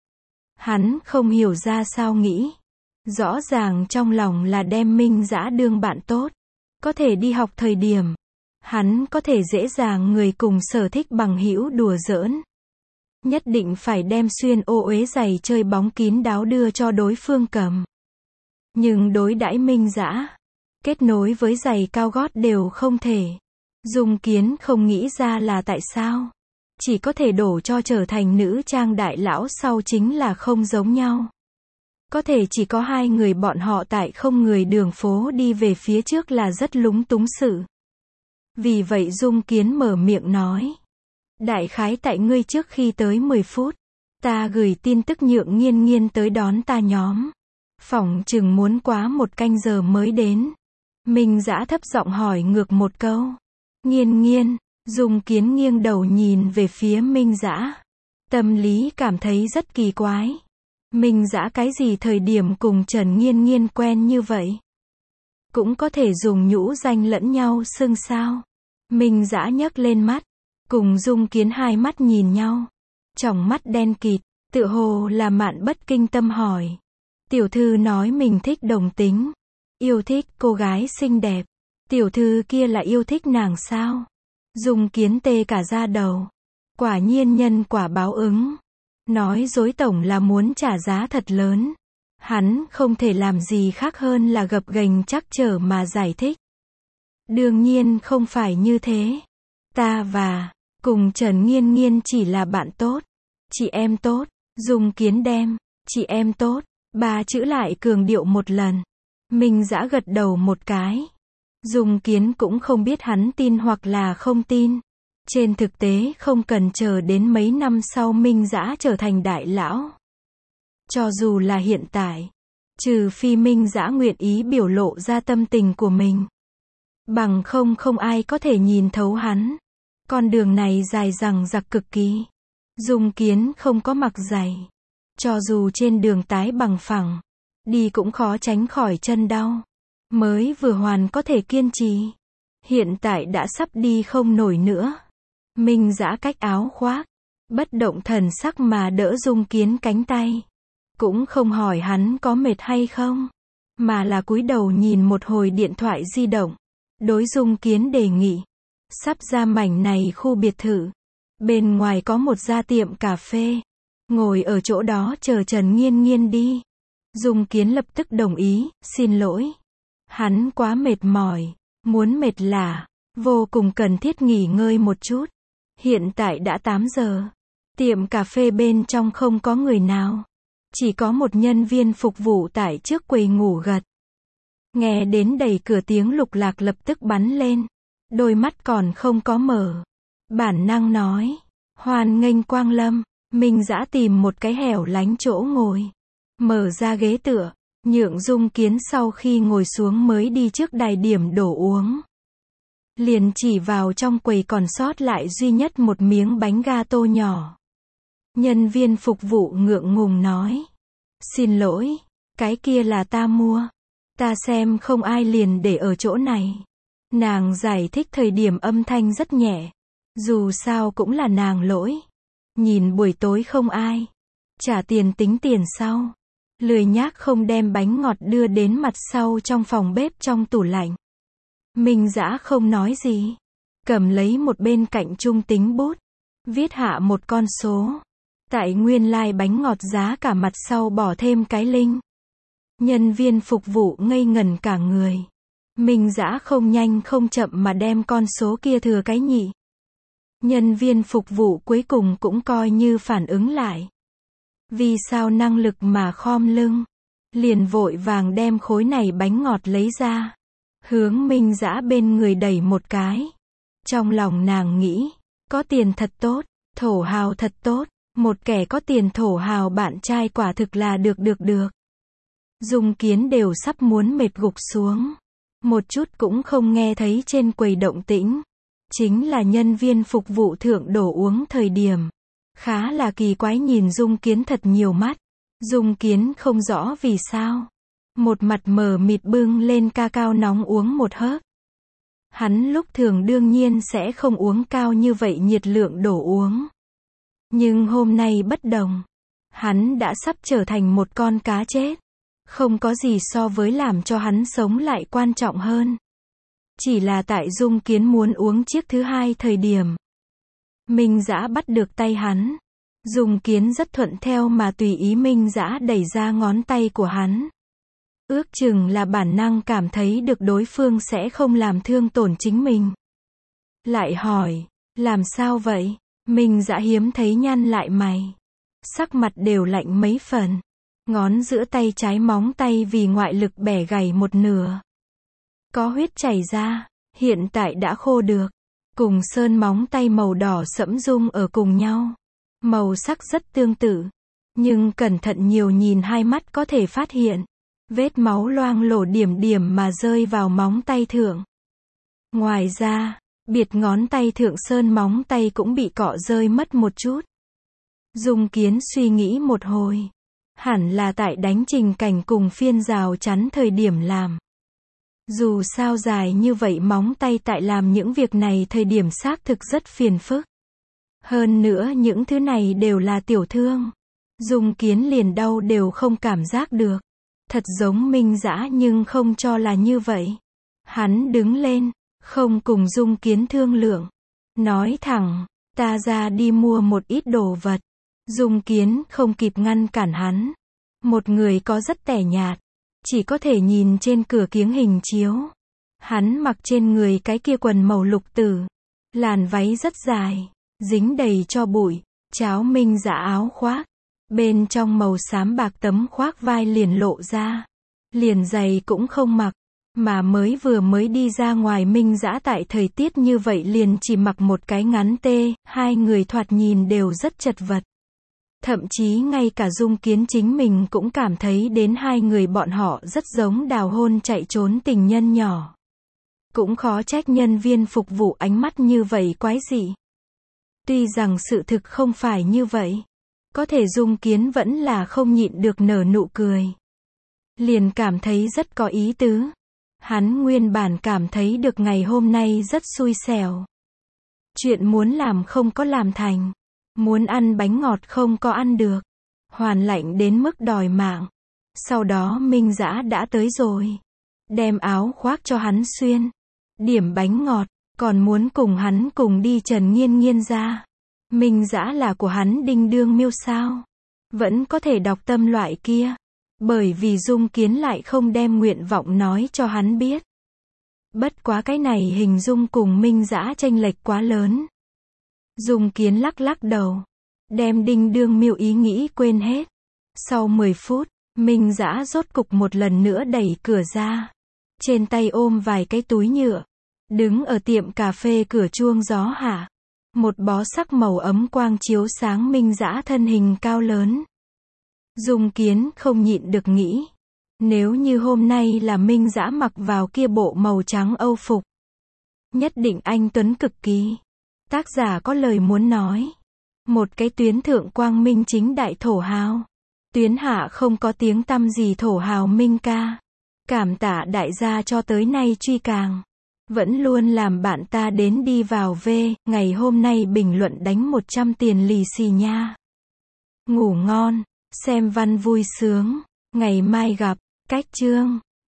Hắn không hiểu ra sao nghĩ. Rõ ràng trong lòng là đem Minh Dã đương bạn tốt. Có thể đi học thời điểm. Hắn có thể dễ dàng người cùng sở thích bằng hữu đùa giỡn. Nhất định phải đem xuyên ô uế giày chơi bóng kín đáo đưa cho đối phương cầm. Nhưng đối đãi Minh Dã, kết nối với giày cao gót đều không thể. Dung Kiến không nghĩ ra là tại sao. Chỉ có thể đổ cho trở thành nữ trang đại lão sau chính là không giống nhau. Có thể chỉ có hai người bọn họ tại không người đường phố đi về phía trước là rất lúng túng sự. Vì vậy Dung Kiến mở miệng nói. Đại khái tại ngươi trước khi tới 10 phút. Ta gửi tin tức nhượng Nghiên Nghiên tới đón ta nhóm. Phỏng chừng muốn quá một canh giờ mới đến. Minh Dã thấp giọng hỏi ngược một câu. Nghiên Nghiên. Dung Kiến nghiêng đầu nhìn về phía Minh Dã. Tâm lý cảm thấy rất kỳ quái. Minh Dã cái gì thời điểm cùng Trần Nghiên Nghiên quen như vậy? Cũng có thể dùng nhũ danh lẫn nhau xưng sao? Minh Dã nhấc lên mắt. Cùng Dung Kiến hai mắt nhìn nhau. Tròng mắt đen kịt. Tựa hồ là Mạn Bất Kinh Tâm hỏi. Tiểu thư nói mình thích đồng tính. Yêu thích cô gái xinh đẹp. Tiểu thư kia là yêu thích nàng sao? Dung Kiến tê cả da đầu. Quả nhiên nhân quả báo ứng. Nói dối tổng là muốn trả giá thật lớn. Hắn không thể làm gì khác hơn là gập ghềnh trắc trở mà giải thích. Đương nhiên không phải như thế. Ta và cùng Trần Nghiên Nghiên chỉ là bạn tốt. Chị em tốt. Dung Kiến đem chị em tốt 3 chữ lại cường điệu một lần. Minh Dã gật đầu một cái. Dung Kiến cũng không biết hắn tin hoặc là không tin. Trên thực tế không cần chờ đến mấy năm sau Minh Dã trở thành đại lão. Cho dù là hiện tại. Trừ phi Minh Dã nguyện ý biểu lộ ra tâm tình của mình. Bằng không ai có thể nhìn thấu hắn. Con đường này dài dằng dặc cực kỳ. Dung Kiến không có mặc giày. Cho dù trên đường tái bằng phẳng. Đi cũng khó tránh khỏi chân đau. Mới vừa hoàn có thể kiên trì. Hiện tại đã sắp đi không nổi nữa. Minh Dã cách áo khoác. Bất động thần sắc mà đỡ Dung Kiến cánh tay. Cũng không hỏi hắn có mệt hay không. Mà là cúi đầu nhìn một hồi điện thoại di động. Đối Dung Kiến đề nghị. Sắp ra mảnh này khu biệt thự. Bên ngoài có một gia tiệm cà phê. Ngồi ở chỗ đó chờ Trần Nghiên Nghiên đi. Dung Kiến lập tức đồng ý, xin lỗi. Hắn quá mệt mỏi. muốn mệt lả, vô cùng cần thiết nghỉ ngơi một chút. Hiện tại đã 8 giờ. Tiệm cà phê bên trong không có người nào. Chỉ có một nhân viên phục vụ tại trước quầy ngủ gật. Nghe đến đẩy cửa tiếng Lục Lạc lập tức bắn lên. Đôi mắt còn không có mở. Bản năng nói. Hoan nghênh quang lâm. Minh Dã tìm một cái hẻo lánh chỗ ngồi. Mở ra ghế tựa. Nhượng Dung Kiến sau khi ngồi xuống mới đi trước đài điểm đồ uống. Liền chỉ vào trong quầy còn sót lại duy nhất một miếng bánh gato nhỏ. Nhân viên phục vụ ngượng ngùng nói. Xin lỗi, cái kia là ta mua. Ta xem không ai liền để ở chỗ này. Nàng giải thích thời điểm âm thanh rất nhẹ. Dù sao cũng là nàng lỗi. Nhìn buổi tối không ai. Trả tiền tính tiền sau. Lười nhác không đem bánh ngọt đưa đến mặt sau trong phòng bếp trong tủ lạnh. Minh Dã không nói gì. Cầm lấy một bên cạnh trung tính bút. Viết hạ một con số. Tại nguyên lai like bánh ngọt giá cả mặt sau bỏ thêm cái linh. Nhân viên phục vụ ngây ngẩn cả người. Minh Dã không nhanh không chậm mà đem con số kia thừa cái nhị. Nhân viên phục vụ cuối cùng cũng coi như phản ứng lại. Vì sao năng lực mà khom lưng. Liền vội vàng đem khối này bánh ngọt lấy ra. Hướng Minh Dã bên người đẩy một cái. Trong lòng nàng nghĩ. Có tiền thật tốt. Thổ hào thật tốt. Một kẻ có tiền thổ hào bạn trai quả thực là được. Dung Kiến đều sắp muốn mệt gục xuống. Một chút cũng không nghe thấy trên quầy động tĩnh. Chính là nhân viên phục vụ thượng đổ uống thời điểm. Khá là kỳ quái nhìn Dung Kiến thật nhiều mắt. Dung Kiến không rõ vì sao. Một mặt mờ mịt bưng lên ca cao nóng uống một hớp. Hắn lúc thường đương nhiên sẽ không uống cao như vậy nhiệt lượng đổ uống. Nhưng hôm nay bất đồng. Hắn đã sắp trở thành một con cá chết. Không có gì so với làm cho hắn sống lại quan trọng hơn. Chỉ là tại Dung Kiến muốn uống chiếc thứ hai thời điểm. Minh Dã bắt được tay hắn. Dung Kiến rất thuận theo mà tùy ý Minh Dã đẩy ra ngón tay của hắn. Ước chừng là bản năng cảm thấy được đối phương sẽ không làm thương tổn chính mình. Lại hỏi, làm sao vậy? Minh Dã hiếm thấy nhăn lại mày. Sắc mặt đều lạnh mấy phần. Ngón giữa tay trái móng tay vì ngoại lực bẻ gãy một nửa. Có huyết chảy ra, hiện tại đã khô được. Cùng sơn móng tay màu đỏ sẫm dung ở cùng nhau. Màu sắc rất tương tự. Nhưng cẩn thận nhiều nhìn hai mắt có thể phát hiện. Vết máu loang lổ điểm điểm mà rơi vào móng tay thượng. Ngoài ra, biệt ngón tay thượng sơn móng tay cũng bị cọ rơi mất một chút. Dung Kiến suy nghĩ một hồi. Hẳn là tại đánh Trình Cảnh cùng phiên rào chắn thời điểm làm. Dù sao dài như vậy móng tay tại làm những việc này thời điểm xác thực rất phiền phức. Hơn nữa những thứ này đều là tiểu thương. Dung Kiến liền đau đều không cảm giác được. Thật giống Minh Dã nhưng không cho là như vậy. Hắn đứng lên, không cùng Dung Kiến thương lượng. Nói thẳng, ta ra đi mua một ít đồ vật. Dung Kiến không kịp ngăn cản hắn. Một người có rất tẻ nhạt. Chỉ có thể nhìn trên cửa kiếng hình chiếu. Hắn mặc trên người cái kia quần màu lục tử. Làn váy rất dài. Dính đầy cho bụi. Cháo Minh Dã áo khoác. Bên trong màu xám bạc tấm khoác vai liền lộ ra. Liền giày cũng không mặc. Mà mới đi ra ngoài Minh Dã tại thời tiết như vậy liền chỉ mặc một cái ngắn tê. Hai người thoạt nhìn đều rất chật vật. Thậm chí ngay cả Dung Kiến chính mình cũng cảm thấy đến hai người bọn họ rất giống đào hôn chạy trốn tình nhân nhỏ. Cũng khó trách nhân viên phục vụ ánh mắt như vậy quái dị. Tuy rằng sự thực không phải như vậy. Có thể Dung Kiến vẫn là không nhịn được nở nụ cười. Liền cảm thấy rất có ý tứ. Hắn nguyên bản cảm thấy được ngày hôm nay rất xui xẻo. Chuyện muốn làm không có làm thành. Muốn ăn bánh ngọt không có ăn được. Hoàn lạnh đến mức đòi mạng. Sau đó Minh Dã đã tới rồi. Đem áo khoác cho hắn xuyên. Điểm bánh ngọt. Còn muốn cùng hắn cùng đi Trần Nghiên Nghiên ra. Minh Dã là của hắn đinh đương miêu sao. Vẫn có thể đọc tâm loại kia. Bởi vì Dung Kiến lại không đem nguyện vọng nói cho hắn biết. Bất quá cái này hình dung cùng Minh Dã chênh lệch quá lớn. Dung Kiến lắc lắc đầu, đem đinh đương miêu ý nghĩ quên hết. Sau 10 phút, Minh Dã rốt cục một lần nữa đẩy cửa ra. Trên tay ôm vài cái túi nhựa. Đứng ở tiệm cà phê cửa chuông gió hạ. Một bó sắc màu ấm quang chiếu sáng Minh Dã thân hình cao lớn. Dung Kiến không nhịn được nghĩ. Nếu như hôm nay là Minh Dã mặc vào kia bộ màu trắng Âu phục. Nhất định anh tuấn cực kỳ. Tác giả có lời muốn nói. Một cái tuyến thượng quang minh chính đại thổ hào. Tuyến hạ không có tiếng tăm gì thổ hào Minh ca. Cảm tạ đại gia cho tới nay truy càng. Vẫn luôn làm bạn ta đến đi vào ngày hôm nay bình luận đánh 100 tiền lì xì nha. Ngủ ngon, xem văn vui sướng, ngày mai gặp, cách chương.